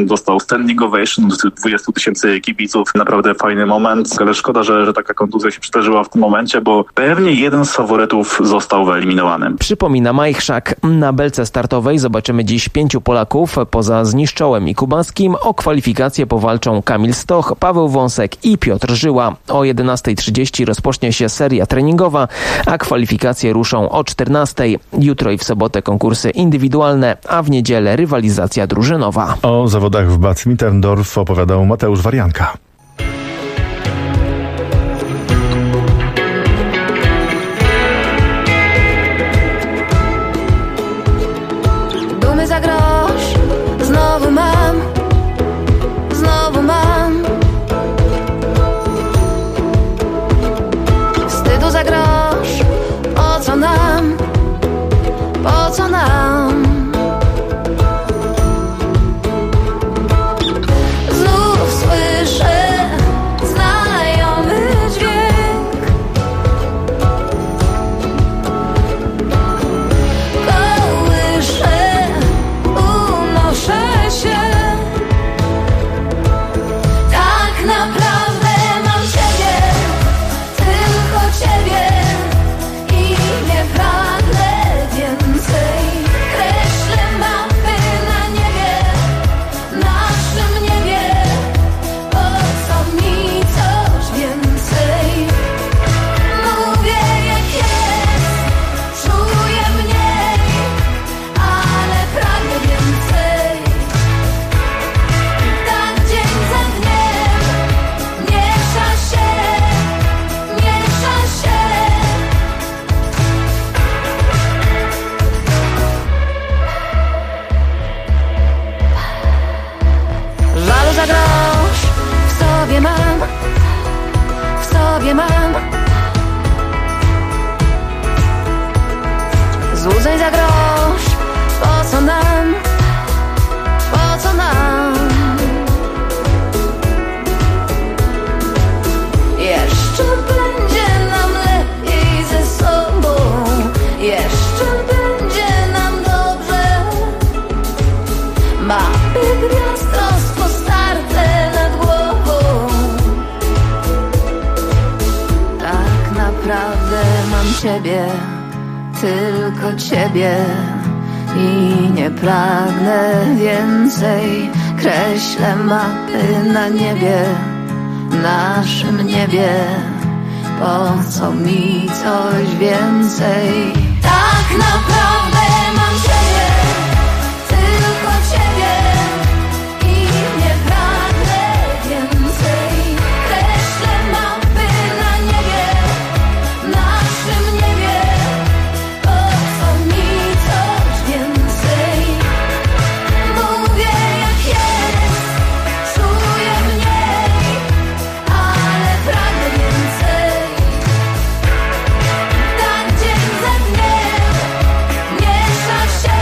standing ovation od 20 000 kibiców. Naprawdę fajny moment, ale szkoda, że taka kontuzja się przydarzyła w tym momencie, bo pewnie jeden z faworytów został wyeliminowany. Przypomina Majchrzak. Na belce startowej zobaczymy dziś 5 Polaków. Poza Zniszczołem i Kubańskim o kwalifikacje powalczą Kamil Stoch, Paweł Wąsek i Piotr Żyła. O 11:30 rozpocznie się seria treningowa, a kwalifikacje ruszą o 14:00. Jutro i w sobotę konkursy indywidualne, a w niedzielę rywalizacja drużynowa. O zawodach w Bad Mitterndorf opowiadał Mateusz Warianka. Dumy za grosz, znowu mam. Wstydu za grosz, po co nam? Znów słyszę znajomy dźwięk. Kołyszę, unoszę się. Tak naprawdę mam Ciebie, tylko Ciebie i nie pragnę więcej. Kreślę mapy na niebie, naszym niebie. Po co mi coś więcej? Mówię jak jest, czuję mniej, ale pragnę więcej. Tak dzień za dniem miesza się. Żalu za grosz w sobie mam. Złudzeń za grosz, po co nam? Jeszcze będzie nam lepiej ze sobą, jeszcze będzie nam dobrze. Mapy gwiazd rozpostarte nad głową. Tak naprawdę mam Ciebie, tylko Ciebie i nie pragnę więcej. Kreślę mapy na niebie, naszym niebie. Po co mi coś więcej? Tak naprawdę mam Ciebie, tylko Ciebie i nie pragnę więcej. Kreślę mapy na niebie, naszym niebie. Po co mi coś więcej? Mówię jak jest, czuję mniej, ale pragnę więcej. Tak dzień za dniem miesza się.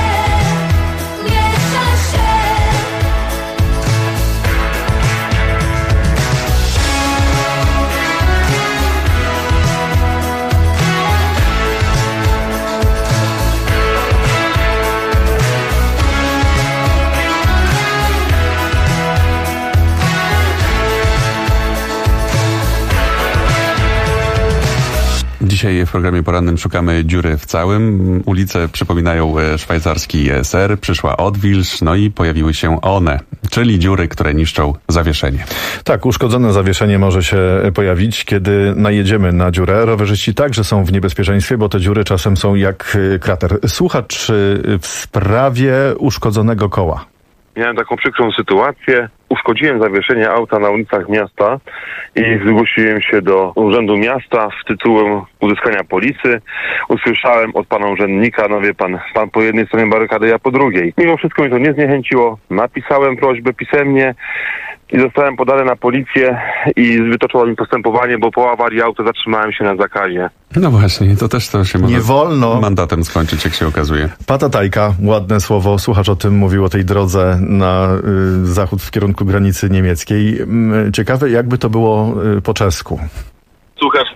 Dzisiaj w programie porannym szukamy dziury w całym. Ulice przypominają szwajcarski ser, przyszła odwilż, no i pojawiły się one, czyli dziury, które niszczą zawieszenie. Tak, uszkodzone zawieszenie może się pojawić, kiedy najedziemy na dziurę. Rowerzyści także są w niebezpieczeństwie, bo te dziury czasem są jak krater. Słuchacz w sprawie uszkodzonego koła. Miałem taką przykrą sytuację. Uszkodziłem zawieszenie auta na ulicach miasta i zgłosiłem się do Urzędu Miasta z tytułem uzyskania polisy. Usłyszałem od pana urzędnika, no wie pan po jednej stronie barykady, ja po drugiej. Mimo wszystko mnie to nie zniechęciło. Napisałem prośbę pisemnie i zostałem podany na policję i wytoczyło mi postępowanie, bo po awarii auta zatrzymałem się na zakazie. No właśnie, to też to się może nie wolno mandatem skończyć, jak się okazuje. Patatajka, ładne słowo. Słuchacz o tym mówił, o tej drodze na zachód w kierunku granicy niemieckiej. Ciekawe, jakby to było po czesku. Słuchacz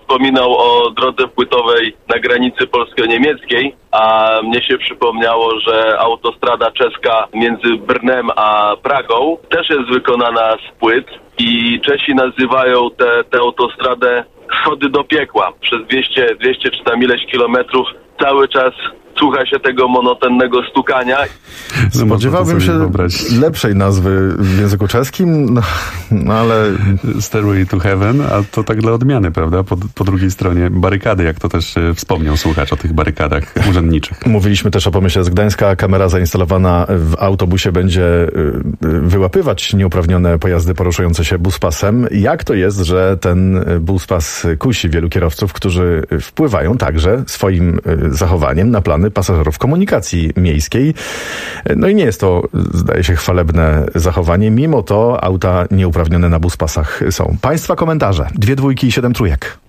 wspominał o drodze płytowej na granicy polsko-niemieckiej, a mnie się przypomniało, że autostrada czeska między Brnem a Pragą też jest wykonana z płyt i Czesi nazywają tę autostradę schody do piekła. Przez 200 czy tam ileś kilometrów cały czas słucha się tego monotonnego stukania. Spodziewałbym się lepszej nazwy w języku czeskim, no ale... Stairway to Heaven, a to tak dla odmiany, prawda? Po drugiej stronie barykady, jak to też wspomniał słuchacz o tych barykadach urzędniczych. Mówiliśmy też o pomyśle z Gdańska. Kamera zainstalowana w autobusie będzie wyłapywać nieuprawnione pojazdy poruszające się buspasem. Jak to jest, że ten buspas kusi wielu kierowców, którzy wpływają także swoim zachowaniem na plany pasażerów komunikacji miejskiej? No i nie jest to, zdaje się, chwalebne zachowanie. Mimo to auta nieuprawnione na buspasach są. Państwa komentarze. 2 dwójki i 7 trójek.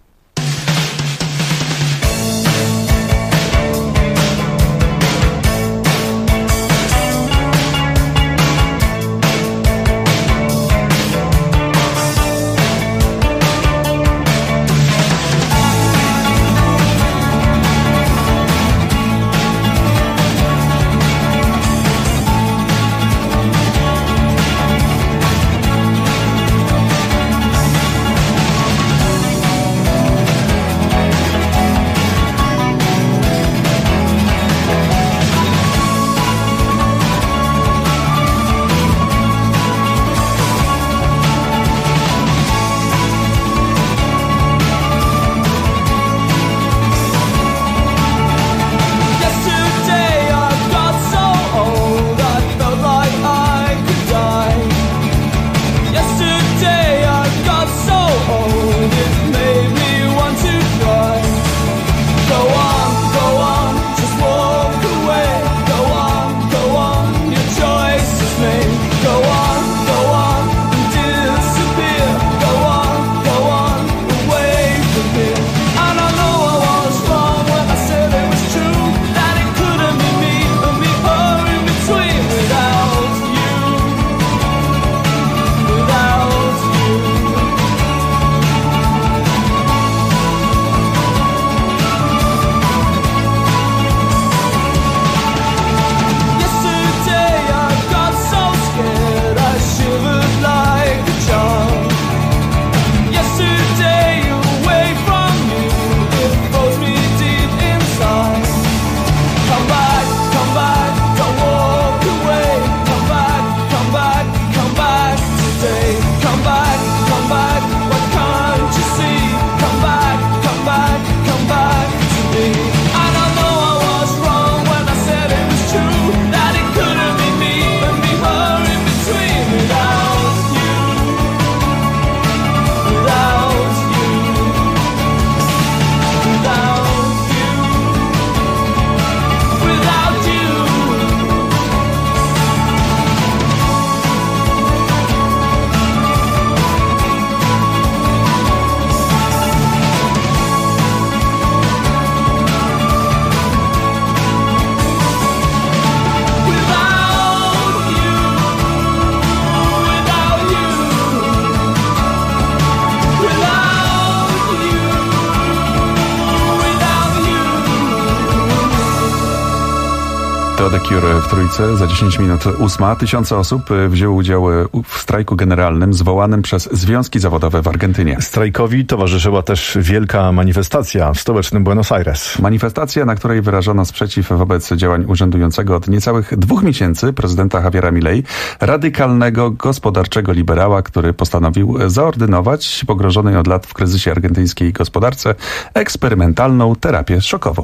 The Cure w Trójce, za 10 minut 8. Tysiące osób wzięło udział w strajku generalnym zwołanym przez związki zawodowe w Argentynie. Strajkowi towarzyszyła też wielka manifestacja w stołecznym Buenos Aires. Manifestacja, na której wyrażono sprzeciw wobec działań urzędującego od niecałych 2 miesięcy prezydenta Javiera Milei, radykalnego gospodarczego liberała, który postanowił zaordynować pogrążonej od lat w kryzysie argentyńskiej gospodarce eksperymentalną terapię szokową.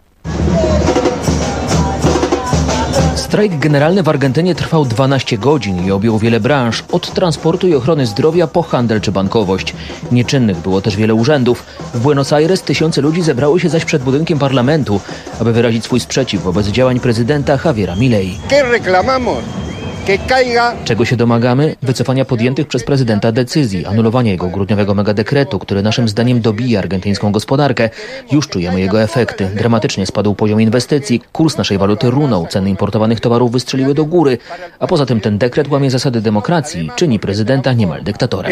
Strajk generalny w Argentynie trwał 12 godzin i objął wiele branż, od transportu i ochrony zdrowia po handel czy bankowość. Nieczynnych było też wiele urzędów. W Buenos Aires tysiące ludzi zebrały się zaś przed budynkiem parlamentu, aby wyrazić swój sprzeciw wobec działań prezydenta Javiera Milei. ¿Qué reclamamos? Czego się domagamy? Wycofania podjętych przez prezydenta decyzji, anulowania jego grudniowego megadekretu, który naszym zdaniem dobija argentyńską gospodarkę. Już czujemy jego efekty. Dramatycznie spadł poziom inwestycji, kurs naszej waluty runął, ceny importowanych towarów wystrzeliły do góry, a poza tym ten dekret łamie zasady demokracji, czyni prezydenta niemal dyktatorem.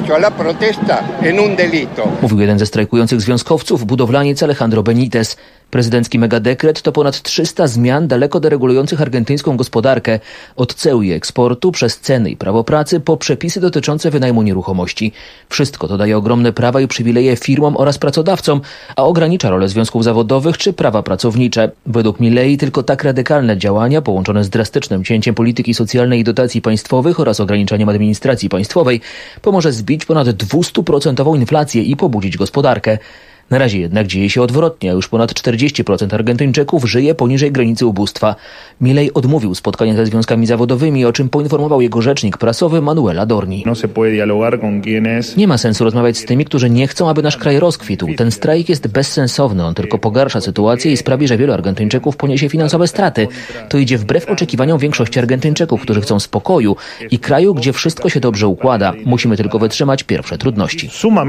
Mówił jeden ze strajkujących związkowców, budowlaniec Alejandro Benitez. Prezydencki megadekret to ponad 300 zmian daleko deregulujących argentyńską gospodarkę. Od ceł i eksportu, przez ceny i prawo pracy, po przepisy dotyczące wynajmu nieruchomości. Wszystko to daje ogromne prawa i przywileje firmom oraz pracodawcom, a ogranicza rolę związków zawodowych czy prawa pracownicze. Według Milei tylko tak radykalne działania, połączone z drastycznym cięciem polityki socjalnej i dotacji państwowych oraz ograniczaniem administracji państwowej, pomoże zbić ponad 200% inflację i pobudzić gospodarkę. Na razie jednak dzieje się odwrotnie, a już ponad 40% Argentyńczyków żyje poniżej granicy ubóstwa. Milei odmówił spotkania ze związkami zawodowymi, o czym poinformował jego rzecznik prasowy Manuel Adorni. Nie ma sensu rozmawiać z tymi, którzy nie chcą, aby nasz kraj rozkwitł. Ten strajk jest bezsensowny, on tylko pogarsza sytuację i sprawi, że wielu Argentyńczyków poniesie finansowe straty. To idzie wbrew oczekiwaniom większości Argentyńczyków, którzy chcą spokoju i kraju, gdzie wszystko się dobrze układa. Musimy tylko wytrzymać pierwsze trudności.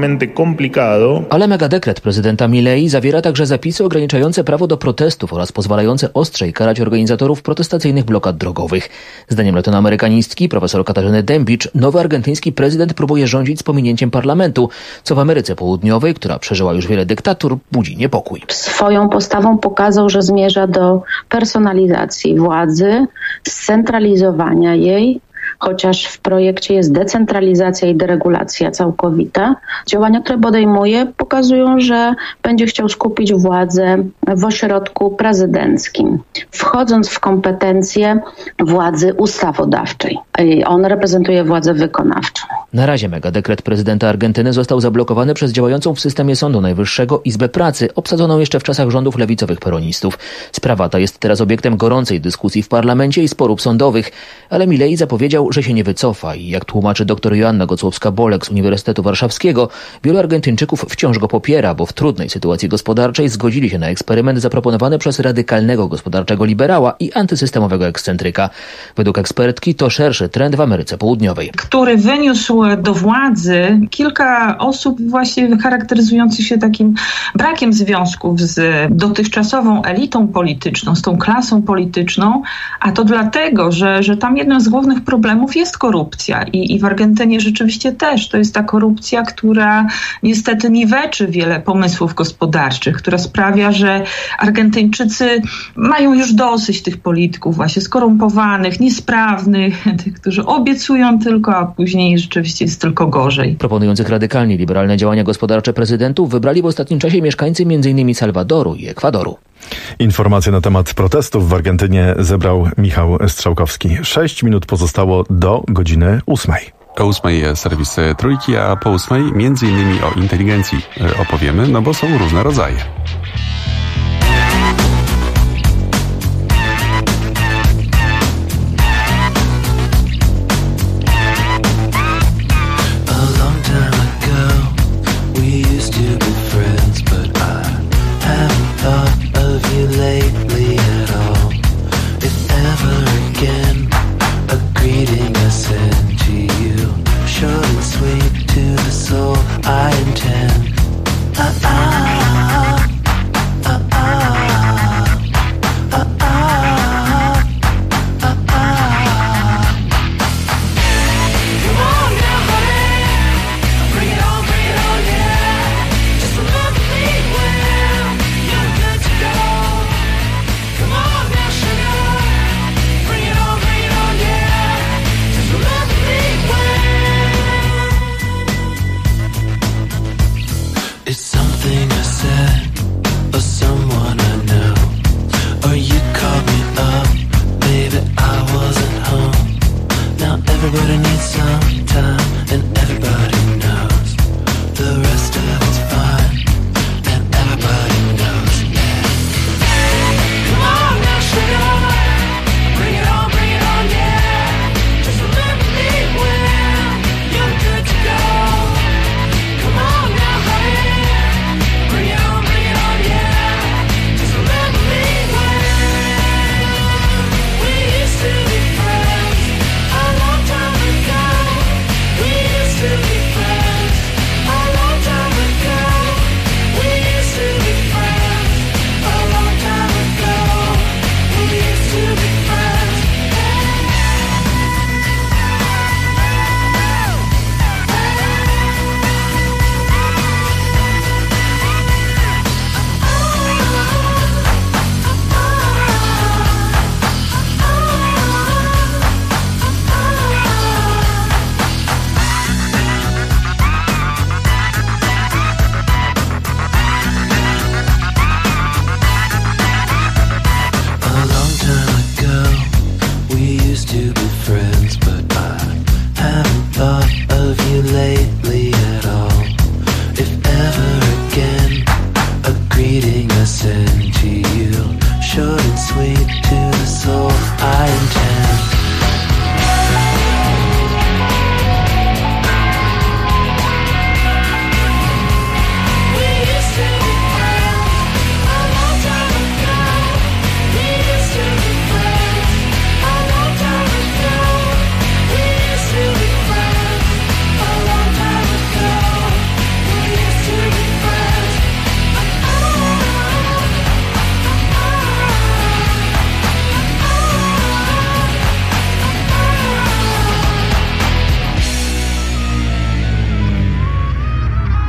Ale megadekret prezydenta Milei zawiera także zapisy ograniczające prawo do protestów oraz pozwalające ostrzej karać organizatorów protestacyjnych blokad drogowych. Zdaniem latynoamerykanistki profesor Katarzyny Dębicz, nowy argentyński prezydent próbuje rządzić z pominięciem parlamentu, co w Ameryce Południowej, która przeżyła już wiele dyktatur, budzi niepokój. Swoją postawą pokazał, że zmierza do personalizacji władzy, scentralizowania jej, chociaż w projekcie jest decentralizacja i deregulacja całkowita. Działania, które podejmuje, pokazują, że będzie chciał skupić władzę w ośrodku prezydenckim, wchodząc w kompetencje władzy ustawodawczej. On reprezentuje władzę wykonawczą. Na razie megadekret prezydenta Argentyny został zablokowany przez działającą w systemie Sądu Najwyższego Izbę Pracy, obsadzoną jeszcze w czasach rządów lewicowych peronistów. Sprawa ta jest teraz obiektem gorącej dyskusji w parlamencie i sporów sądowych, ale Milei zapowiedział, że się nie wycofa i jak tłumaczy dr Joanna Gocłowska-Bolek z Uniwersytetu Warszawskiego, wielu Argentyńczyków wciąż go popiera, bo w trudnej sytuacji gospodarczej zgodzili się na eksperyment zaproponowany przez radykalnego gospodarczego liberała i antysystemowego ekscentryka. Według ekspertki to szerszy trend w Ameryce Południowej. Który wyniósł do władzy kilka osób właśnie charakteryzujących się takim brakiem związków z dotychczasową elitą polityczną, z tą klasą polityczną, a to dlatego, że tam jednym z głównych problemów jest korupcja i w Argentynie rzeczywiście też. To jest ta korupcja, która niestety niweczy wiele pomysłów gospodarczych, która sprawia, że Argentyńczycy mają już dosyć tych polityków właśnie skorumpowanych, niesprawnych, tych, którzy obiecują tylko, a później rzeczywiście jest tylko gorzej. Proponujących radykalnie liberalne działania gospodarcze prezydentów wybrali w ostatnim czasie mieszkańcy m.in. Salwadoru i Ekwadoru. Informacje na temat protestów w Argentynie zebrał Michał Strzałkowski. 6 minut pozostało do godziny 8. O 8 serwis Trójki, a po 8 między innymi o inteligencji opowiemy, no bo są różne rodzaje.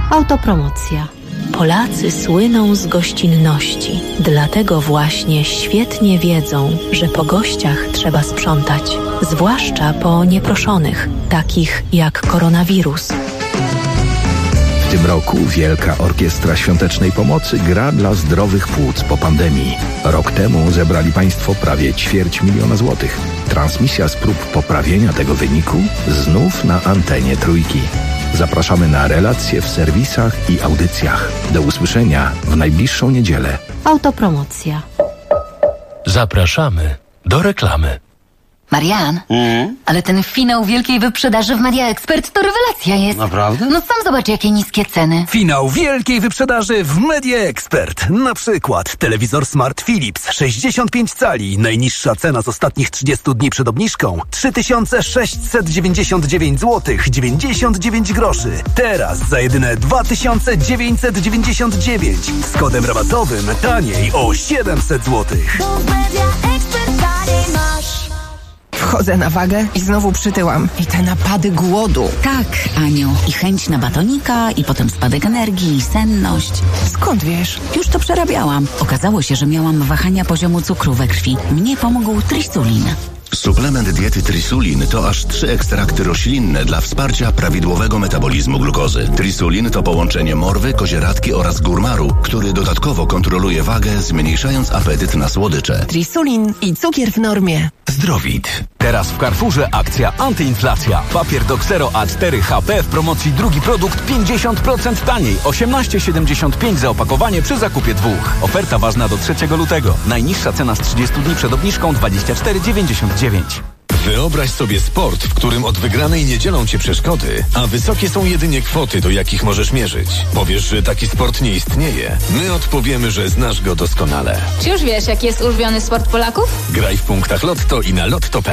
Autopromocja. Polacy słyną z gościnności. Dlatego właśnie świetnie wiedzą, że po gościach trzeba sprzątać. Zwłaszcza po nieproszonych, takich jak koronawirus. W tym roku Wielka Orkiestra Świątecznej Pomocy gra dla zdrowych płuc po pandemii. Rok temu zebrali Państwo prawie 250 000 złotych. Transmisja z prób poprawienia tego wyniku znów na antenie Trójki. Zapraszamy na relacje w serwisach i audycjach. Do usłyszenia w najbliższą niedzielę. Autopromocja. Zapraszamy do reklamy. Marian, ale ten finał wielkiej wyprzedaży w Media Expert to rewelacja jest. Naprawdę? No sam zobacz, jakie niskie ceny. Finał wielkiej wyprzedaży w Media Expert. Na przykład telewizor Smart Philips 65 cali. Najniższa cena z ostatnich 30 dni przed obniżką 3699 zł 99 groszy. Teraz za jedyne 2999. Z kodem rabatowym taniej o 700 zł. Wchodzę na wagę i znowu przytyłam. I te napady głodu. Tak, Aniu. I chęć na batonika, i potem spadek energii, i senność. Skąd wiesz? Już to przerabiałam. Okazało się, że miałam wahania poziomu cukru we krwi. Mnie pomógł Trisulin. Suplement diety Trisulin to aż 3 ekstrakty roślinne dla wsparcia prawidłowego metabolizmu glukozy. Trisulin to połączenie morwy, kozieradki oraz górmaru, który dodatkowo kontroluje wagę, zmniejszając apetyt na słodycze. Trisulin i cukier w normie. Zdrowit. Teraz w Carrefourze akcja antyinflacja. Papier do Xero A4 HP w promocji drugi produkt 50% taniej. 18,75 za opakowanie przy zakupie 2. Oferta ważna do 3 lutego. Najniższa cena z 30 dni przed obniżką 24,99. Wyobraź sobie sport, w którym od wygranej nie dzielą cię przeszkody, a wysokie są jedynie kwoty, do jakich możesz mierzyć. Powiesz, że taki sport nie istnieje. My odpowiemy, że znasz go doskonale. Czy już wiesz, jaki jest ulubiony sport Polaków? Graj w punktach Lotto i na lotto.pl.